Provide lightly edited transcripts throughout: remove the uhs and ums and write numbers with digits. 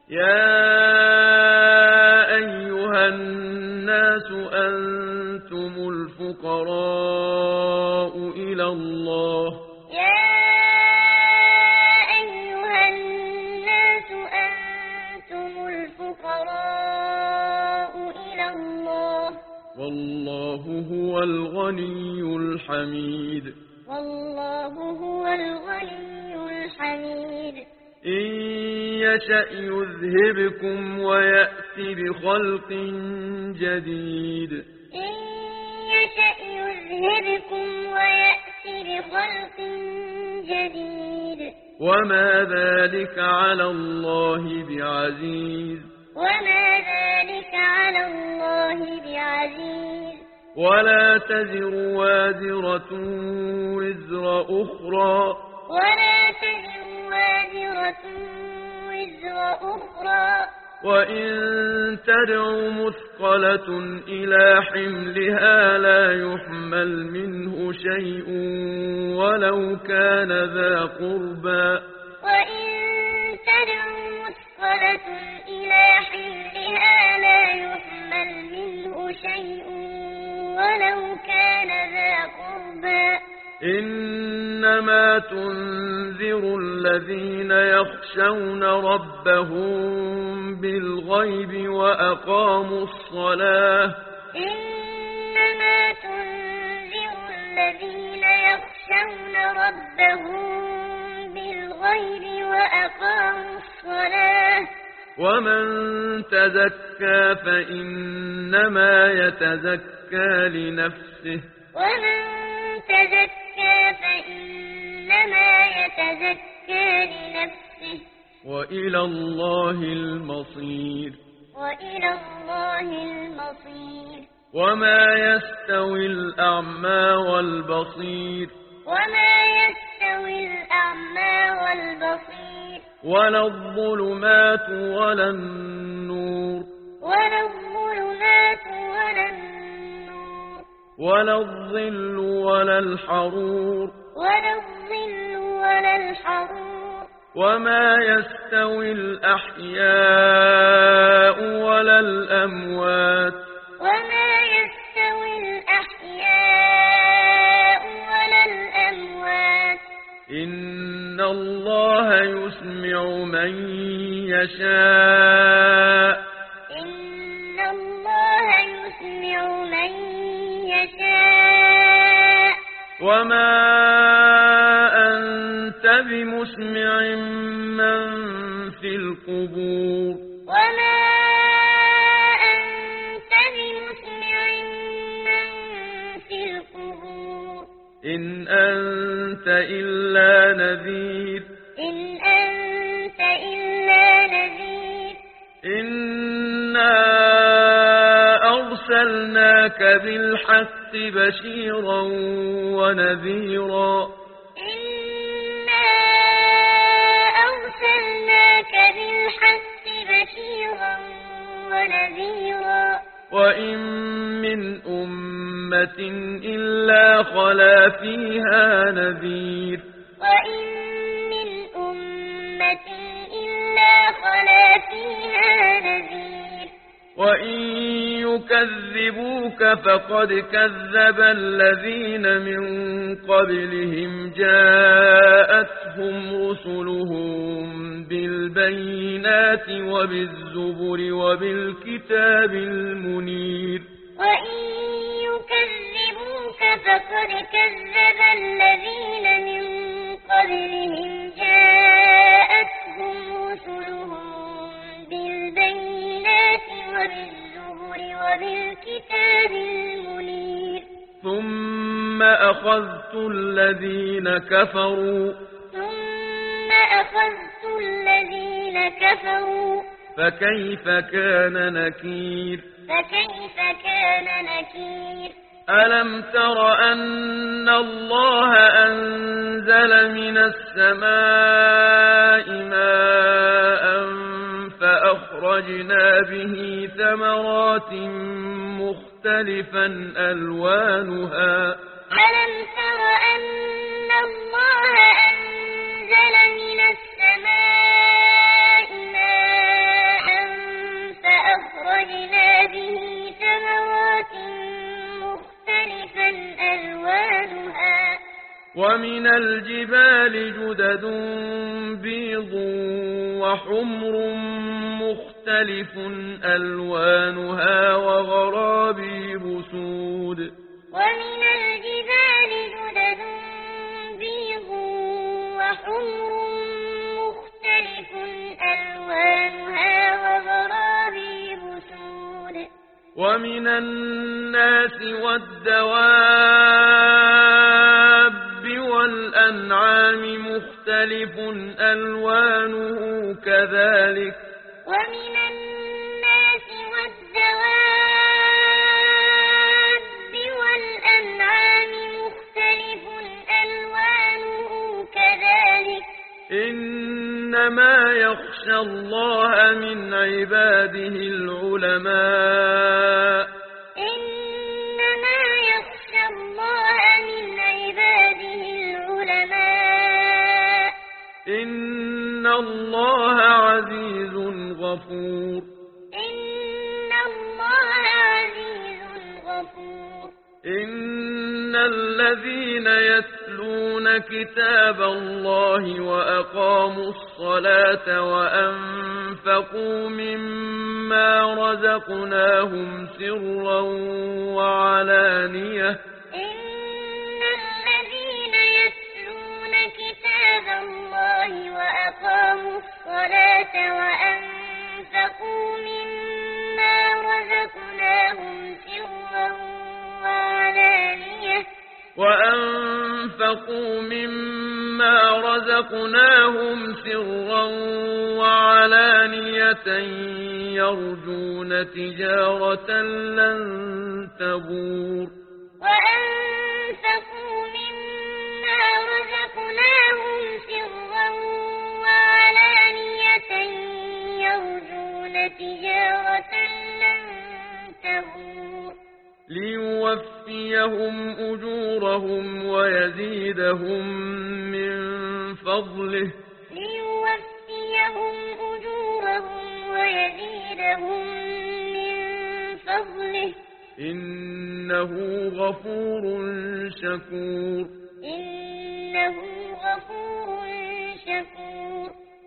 يا أيها الناس أنتم الفقراء إلى الله يا أيها الناس أنتم الفقراء إلى الله والله هو الغني الحميد والله هو الغني الحميد إن يشأ يذهبكم ويأت بخلق جديد إن يشأ يذهبكم ويأت بخلق جديد وما ذلك على الله بعزيز وما ذلك على الله بعزيز ولا تزر وازرة وزر أخرى ولا تزر وازرة وزر أخرى وإن تدع مثقلة إلى حملها لا يحمل منه شيء ولو كان ذا قربى وإن تدع مثقلة إلى حملها لا يحمل منه شيء ولو كان ذا قربى إنما تنذر الذين يخشون ربهم بالغيب وأقاموا الصلاة إنما تنذر الذين يخشون ربهم بالغيب وأقاموا الصلاة ومن تزكى فإنما يتزكى لنفسه ومن تزكى فإنما يتزكى لنفسه وإلى الله المصير وإلى الله المصير وما يستوي الأعمى والبصير وما يستوي الأعمى والبصير ولا الظلمات ولا النور ولا الظلمات ولا النور ولا الظل ولا الحرور ولا الظل ولا الحرور وما يستوي الأحياء ولا الأموات وما يستوي الأحياء ولا الأموات إن الله يسمع من يشاء إن الله يسمع من يشاء وما أنت بمسمع من في القبور وما أنت بمسمع من في القبور إن أنت إلا نذير إن أنت إلا نذير إنا أرسلناك بالحق بشيرا ونذيرا إنا أرسلناك بالحق بشيرا ونذيرا وإن من أمة إلا خلا فيها نذير وإن من أمة إلا خلا فيها نذير وإن يكذبوك فقد كذب الذين من قبلهم جاءتهم رسلهم بالبينات وبالزبر وبالكتاب المنير وإن يكذبوك فقد كذب الذين من قبلهم جاءتهم رسلهم بالبينات وبالزبر وبالكتاب المنير ثم أخذت الذين كفروا فكيف كان نكير ألم تر أن الله أنزل من السماء ماء فأخرجنا به ثمرات مختلفا ألوانها ألم تر أن الله أنزل من السماء ماء ومن الجبال جدد بيض وحمر مختلف ألوانها وغرابيب سود ومن الجبال جدد بيض وحمر مختلف ألوانها وغرابيب سود ومن الناس والدواب والأنعام مختلف ألوانه كذلك ومن الناس والدواب والأنعام مختلف ألوانه كذلك إنما يخشى الله من عباده العلماء إنما يخشى الله من عباده العلماء إن الله عزيز غفور إن الله عزيز غفور إن الذين يتلون كتاب الله وأقاموا الصلاة وأنفقوا مما رزقناهم سرا وعلانية إن الذين يتلون كتاب الله وأقاموا الصلاة وأنفقوا مما رزقناهم سرا وعلانية يرجون تجارة لن تبور وأنفقوا مما رزقناهم سرا وعلانية يرجون تجارة لن تبور ليوفيهم أجورهم ويزيدهم من فضله ليوفيهم أجورهم ويزيدهم من فضله إنه غفور شكور إنه غفور شكور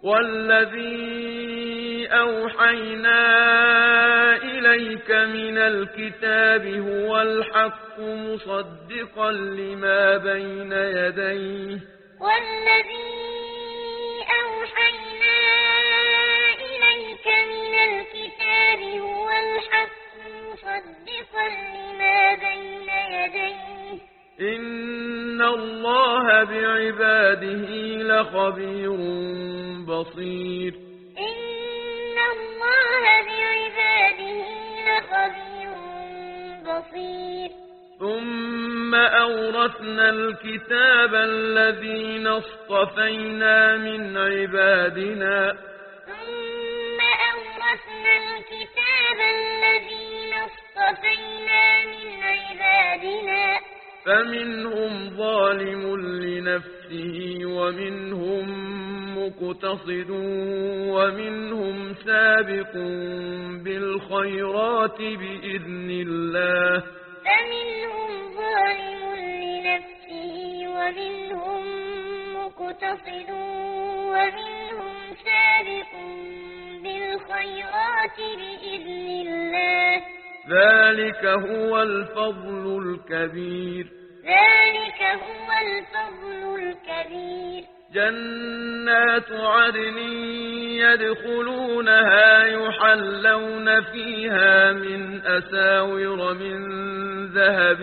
والذي أوحينا إليك من الكتاب هو الحق مصدقا لما بين يديه والذي أوحينا إليك من الكتاب هو الحق مصدقا لما بين يديه إن الله بعباده لخبير بصير إن الله بعباده لخبير بصير ثم أورثنا الكتاب الذين اصطفينا من عبادنا ثم أورثنا الكتاب الذين اصطفينا من عبادنا فمنهم ظالم لنفسه ومنهم مقتصد ومنهم سابق بالخيرات بإذن الله فمنهم ظالم لنفسه ومنهم مقتصد ومنهم سابق بالخيرات بإذن الله ذلك هو الفضل الكبير ذلك هو الفضل الكبير جنات عدن يدخلونها يحلون فيها من أساور من ذهب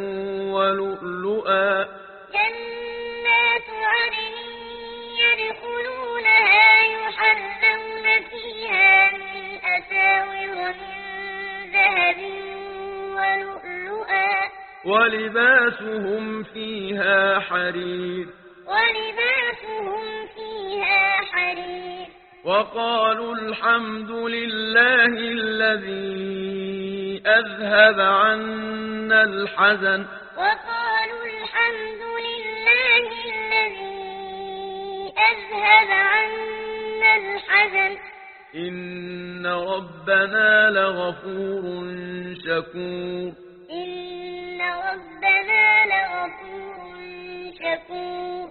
ولؤلؤا جنات عدن يدخلونها يحلون فيها من أساور من ذهب ولؤلؤا ولباسهم فيها حرير ولباسهم فيها حرير وقالوا الحمد لله الذي أذهب عنا الحزن وقالوا الحمد لله الذي أذهب عنا الحزن إن ربنا لغفور شكور إن ربنا لغفور شكور شكور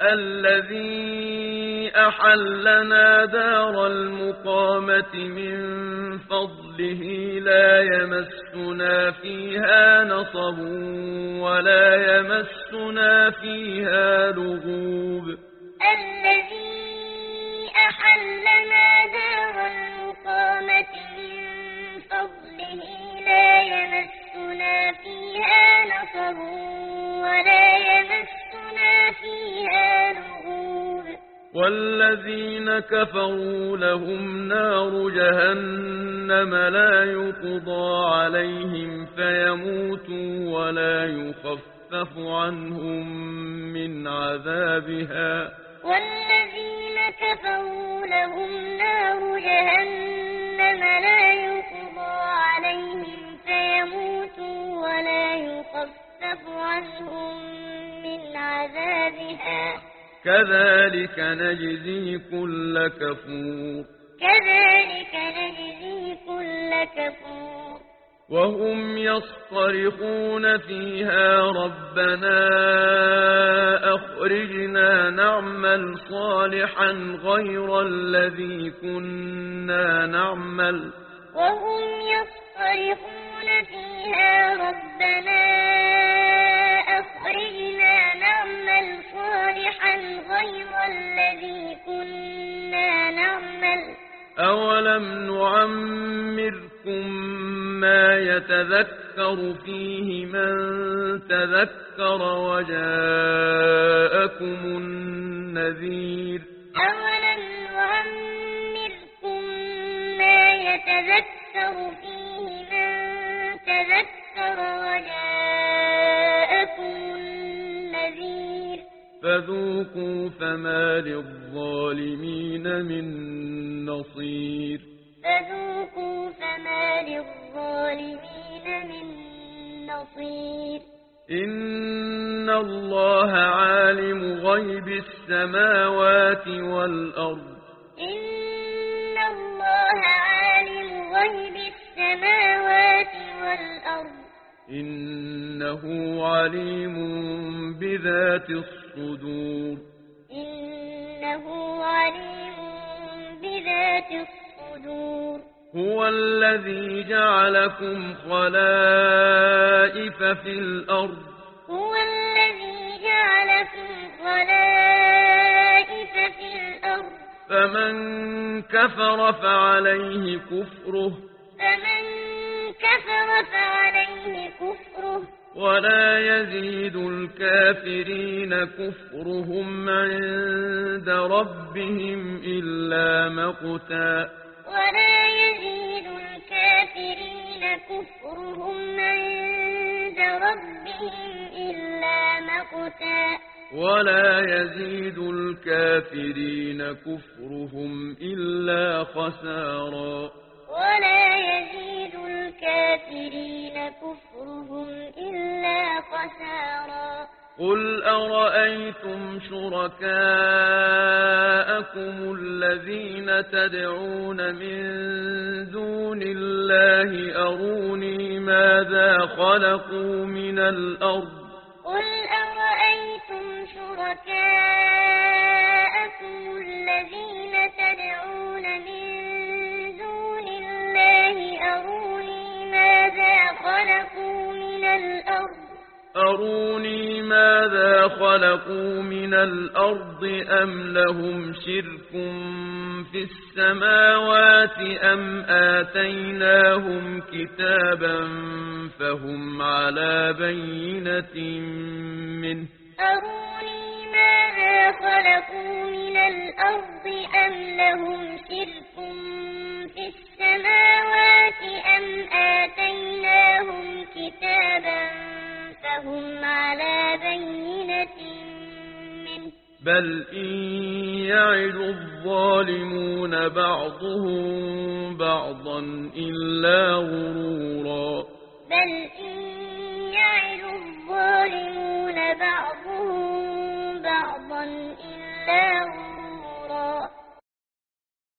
الذي أحلنا دار المقامة من فضله لا يمسنا فيها نصب ولا يمسنا فيها لغوب الذي أحلنا دار المقامة من فضله لا يمسنا فيها نصب ولا يمسنا فيها لغوب والذين كفروا لهم نار جهنم لا يقضى عليهم فيموتوا ولا يخفف عنهم من عذابها والذين كفروا لهم نار جهنم لا يقضى عليهم فيموتوا ولا يخفف عنهم من عذابها كذلك نجزي كل كفور كذلك نجزي كل كفور وهم يصطرخون فيها ربنا أخرجنا نعمل صالحا غير الذي كنا نعمل وهم يصطرخون فيها ربنا أخرجنا نعمل صالحا غير الذي كنا نعمل أولم نعمركم ما يتذكر فيه من تذكر وجاءكم النذير أولم نعمركم ما يتذكر فيه من تذكر وجاءكم النذير فذوقوا فما للظالمين من نصير فذوقوا فما للظالمين من نصير إن الله عالم غيب السماوات والأرض إن الله عالم غيب السماوات والأرض إنه عليم بذات الصدور إنه عليم بذات الصدور هو الذي جعلكم خلائف في الأرض هو الذي جعلكم خلائف في الأرض فمن كفر فعليه كفره فعليه كفره ولا يزيد الكافرين كفرهم عند ربهم إلا مقتا ولا يزيد الكافرين كفرهم عند ربهم إلا مقتا ولا يزيد الكافرين كفرهم إلا خسارا ولا يزيد الكافرين كفرهم إلا خسارا قل أرأيتم شركاءكم الذين تدعون من دون الله أروني ماذا خلقوا من الأرض قل أرأيتم شركاءكم الذين تدعون من دون الله أروني ماذا خلقوا من الأرض ماذا خلقوا من الأرض أم لهم شرك في السماوات أم آتيناهم كتابا فهم على بينة منه أروني ماذا خلقوا من الأرض أم لهم شرك في السماوات أم آتيناهم كتابا فهم على بينة منه بل إن يعد الظالمون بعضهم بعضا إلا غرورا بل إن يعد الظالمون بعضهم بعضا إلا غرورا